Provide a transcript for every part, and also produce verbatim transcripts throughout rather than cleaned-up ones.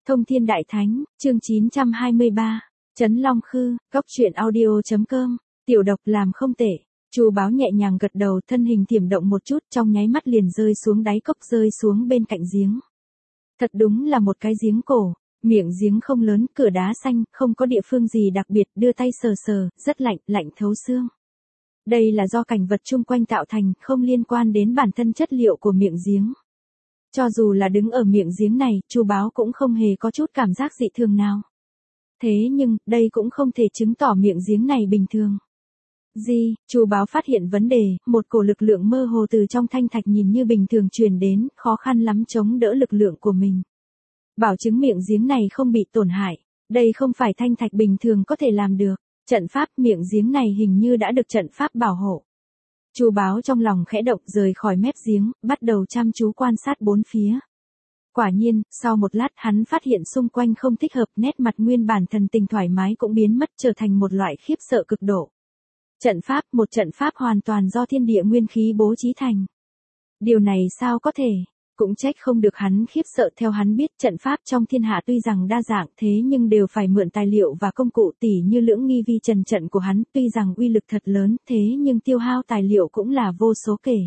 Thông Thiên Đại Thánh, chương chín trăm hai mươi ba, Trấn Long Khư, Cốc truyện audio chấm com, tiểu độc làm không tệ. Chu Báo nhẹ nhàng gật đầu, thân hình thiểm động một chút, trong nháy mắt liền rơi xuống đáy cốc, rơi xuống bên cạnh giếng. Thật đúng là một cái giếng cổ, miệng giếng không lớn, cửa đá xanh, không có địa phương gì đặc biệt, đưa tay sờ sờ, rất lạnh, lạnh thấu xương. Đây là do cảnh vật chung quanh tạo thành, không liên quan đến bản thân chất liệu của miệng giếng. Cho dù là đứng ở miệng giếng này, Chu Báo cũng không hề có chút cảm giác dị thường nào. Thế nhưng, đây cũng không thể chứng tỏ miệng giếng này bình thường. Gì, Chu Báo phát hiện vấn đề, một cổ lực lượng mơ hồ từ trong thanh thạch nhìn như bình thường truyền đến, khó khăn lắm chống đỡ lực lượng của mình. Bảo chứng miệng giếng này không bị tổn hại, đây không phải thanh thạch bình thường có thể làm được. Trận pháp miệng giếng này hình như đã được trận pháp bảo hộ. Chu Báo trong lòng khẽ động, rời khỏi mép giếng, bắt đầu chăm chú quan sát bốn phía. Quả nhiên, sau một lát hắn phát hiện xung quanh không thích hợp, nét mặt nguyên bản thần tình thoải mái cũng biến mất, trở thành một loại khiếp sợ cực độ. Trận pháp, một trận pháp hoàn toàn do thiên địa nguyên khí bố trí thành. Điều này sao có thể? Cũng trách không được hắn khiếp sợ, theo hắn biết trận pháp trong thiên hạ tuy rằng đa dạng thế nhưng đều phải mượn tài liệu và công cụ, tỉ như lưỡng nghi vi trần trận của hắn tuy rằng uy lực thật lớn thế nhưng tiêu hao tài liệu cũng là vô số kể.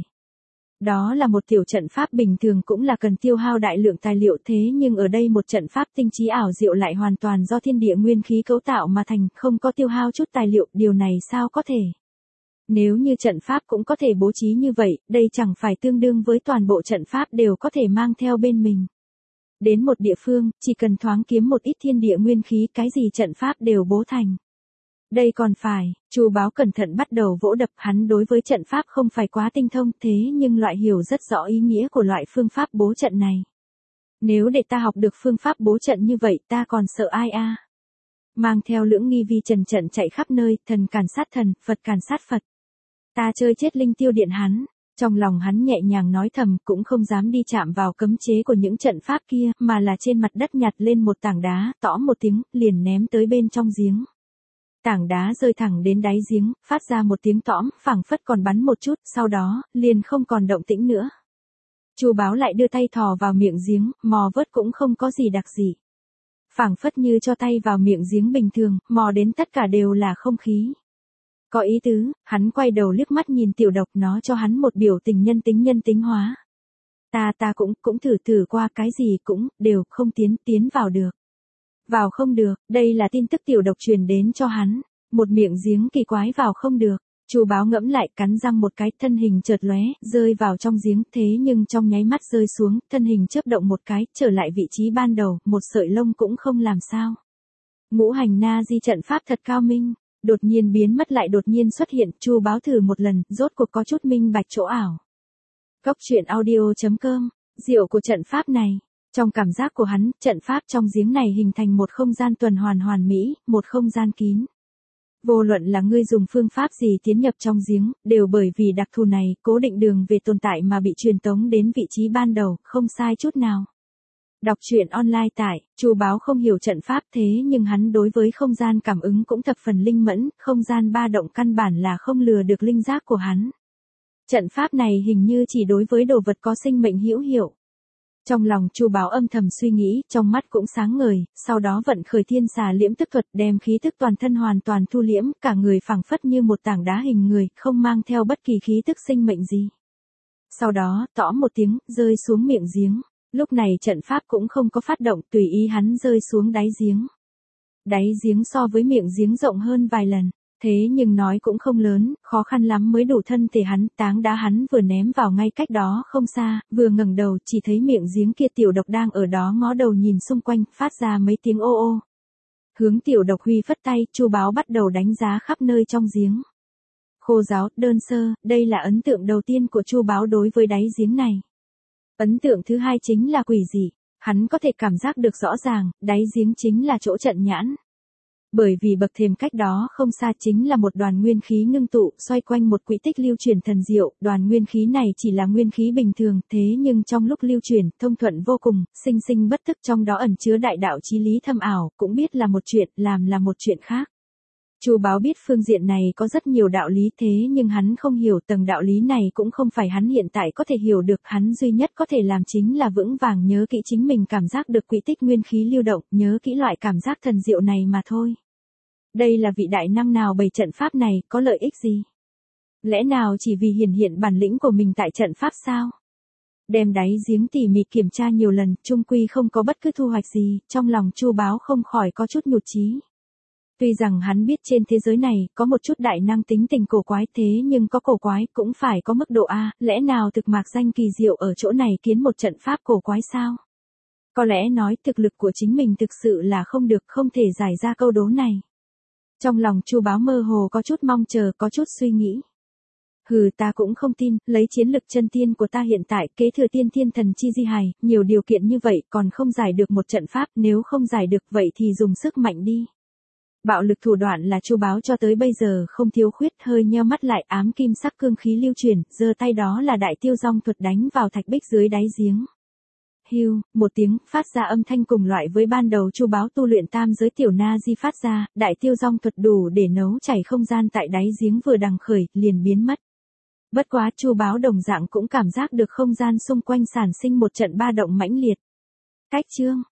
Đó là một tiểu trận pháp bình thường cũng là cần tiêu hao đại lượng tài liệu, thế nhưng ở đây một trận pháp tinh trí ảo diệu lại hoàn toàn do thiên địa nguyên khí cấu tạo mà thành, không có tiêu hao chút tài liệu, điều này sao có thể? Nếu như trận pháp cũng có thể bố trí như vậy, đây chẳng phải tương đương với toàn bộ trận pháp đều có thể mang theo bên mình. Đến một địa phương, chỉ cần thoáng kiếm một ít thiên địa nguyên khí, cái gì trận pháp đều bố thành. Đây còn phải, Chu Báo cẩn thận bắt đầu vỗ đập, hắn đối với trận pháp không phải quá tinh thông, thế nhưng loại hiểu rất rõ ý nghĩa của loại phương pháp bố trận này. Nếu để ta học được phương pháp bố trận như vậy, ta còn sợ ai a? À? Mang theo lưỡng nghi vi trần trận chạy khắp nơi, thần càn sát thần, Phật càn sát Phật. Ta chơi chết linh tiêu điện hắn. Trong lòng hắn nhẹ nhàng nói thầm, cũng không dám đi chạm vào cấm chế của những trận pháp kia, mà là trên mặt đất nhặt lên một tảng đá, tõ một tiếng, liền ném tới bên trong giếng. Tảng đá rơi thẳng đến đáy giếng, phát ra một tiếng tõm, phảng phất còn bắn một chút, sau đó, liền không còn động tĩnh nữa. Chu Báo lại đưa tay thò vào miệng giếng, mò vớt cũng không có gì đặc gì. Phảng phất như cho tay vào miệng giếng bình thường, mò đến tất cả đều là không khí. Có ý tứ, hắn quay đầu liếc mắt nhìn tiểu độc, nó cho hắn một biểu tình nhân tính nhân tính hóa. Ta ta cũng, cũng thử thử qua, cái gì cũng, đều không tiến, tiến vào được. Vào không được, đây là tin tức tiểu độc truyền đến cho hắn. Một miệng giếng kỳ quái vào không được. Chu Báo ngẫm lại, cắn răng một cái, thân hình chợt lóe, rơi vào trong giếng, thế nhưng trong nháy mắt rơi xuống, thân hình chớp động một cái, trở lại vị trí ban đầu, một sợi lông cũng không làm sao. Ngũ hành na di trận pháp thật cao minh. Đột nhiên biến mất lại đột nhiên xuất hiện, Chu Báo thử một lần, rốt cuộc có chút minh bạch chỗ ảo. Cốc truyện audio chấm com, diệu của trận pháp này. Trong cảm giác của hắn, trận pháp trong giếng này hình thành một không gian tuần hoàn hoàn mỹ, một không gian kín. Vô luận là ngươi dùng phương pháp gì tiến nhập trong giếng, đều bởi vì đặc thù này, cố định đường về tồn tại mà bị truyền tống đến vị trí ban đầu, không sai chút nào. Đọc truyện online tại, Chu Báo không hiểu trận pháp thế nhưng hắn đối với không gian cảm ứng cũng thập phần linh mẫn, không gian ba động căn bản là không lừa được linh giác của hắn. Trận pháp này hình như chỉ đối với đồ vật có sinh mệnh hữu hiệu. Trong lòng Chu Báo âm thầm suy nghĩ, trong mắt cũng sáng ngời, sau đó vận khởi thiên xà liễm tức thuật, đem khí tức toàn thân hoàn toàn thu liễm, cả người phảng phất như một tảng đá hình người, không mang theo bất kỳ khí tức sinh mệnh gì. Sau đó, tõ một tiếng, rơi xuống miệng giếng. Lúc này trận pháp cũng không có phát động, tùy ý hắn rơi xuống đáy giếng. Đáy giếng so với miệng giếng rộng hơn vài lần, thế nhưng nói cũng không lớn, khó khăn lắm mới đủ thân thể hắn, táng đá hắn vừa ném vào ngay cách đó không xa, vừa ngẩng đầu chỉ thấy miệng giếng kia tiểu độc đang ở đó ngó đầu nhìn xung quanh, phát ra mấy tiếng ô ô. Hướng tiểu độc huy phất tay, Chu Báo bắt đầu đánh giá khắp nơi trong giếng. Khô ráo, đơn sơ, đây là ấn tượng đầu tiên của Chu Báo đối với đáy giếng này. Ấn tượng thứ hai chính là quỷ dị, hắn có thể cảm giác được rõ ràng, đáy giếng chính là chỗ trận nhãn. Bởi vì bậc thềm cách đó không xa chính là một đoàn nguyên khí ngưng tụ, xoay quanh một quỹ tích lưu chuyển thần diệu, đoàn nguyên khí này chỉ là nguyên khí bình thường, thế nhưng trong lúc lưu chuyển, thông thuận vô cùng, sinh sinh bất thức, trong đó ẩn chứa đại đạo chí lý thâm ảo, cũng biết là một chuyện, làm là một chuyện khác. Chu Báo biết phương diện này có rất nhiều đạo lý thế nhưng hắn không hiểu tầng đạo lý này cũng không phải hắn hiện tại có thể hiểu được, hắn duy nhất có thể làm chính là vững vàng nhớ kỹ chính mình cảm giác được quỹ tích nguyên khí lưu động, nhớ kỹ loại cảm giác thần diệu này mà thôi. Đây là vị đại năng nào bày trận pháp này, có lợi ích gì? Lẽ nào chỉ vì hiển hiện bản lĩnh của mình tại trận pháp sao? Đem đáy giếng tỉ mỉ kiểm tra nhiều lần, chung quy không có bất cứ thu hoạch gì, trong lòng Chu Báo không khỏi có chút nhụt chí. Tuy rằng hắn biết trên thế giới này có một chút đại năng tính tình cổ quái thế nhưng có cổ quái cũng phải có mức độ A, lẽ nào thực mạc danh kỳ diệu ở chỗ này kiến một trận pháp cổ quái sao? Có lẽ nói thực lực của chính mình thực sự là không được, không thể giải ra câu đố này. Trong lòng Chu Báo mơ hồ có chút mong chờ, có chút suy nghĩ. Hừ, ta cũng không tin, lấy chiến lực chân tiên của ta hiện tại, kế thừa tiên thiên thần chi di hài, nhiều điều kiện như vậy còn không giải được một trận pháp, nếu không giải được vậy thì dùng sức mạnh đi. Bạo lực thủ đoạn là Chu Báo cho tới bây giờ không thiếu khuyết, hơi nheo mắt lại, ám kim sắc cương khí lưu chuyển, giơ tay đó là đại tiêu dong thuật đánh vào thạch bích dưới đáy giếng. Hưu, một tiếng, phát ra âm thanh cùng loại với ban đầu Chu Báo tu luyện tam giới tiểu na di phát ra, đại tiêu dong thuật đủ để nấu chảy không gian tại đáy giếng vừa đằng khởi, liền biến mất. Bất quá Chu Báo đồng dạng cũng cảm giác được không gian xung quanh sản sinh một trận ba động mãnh liệt. Cách chương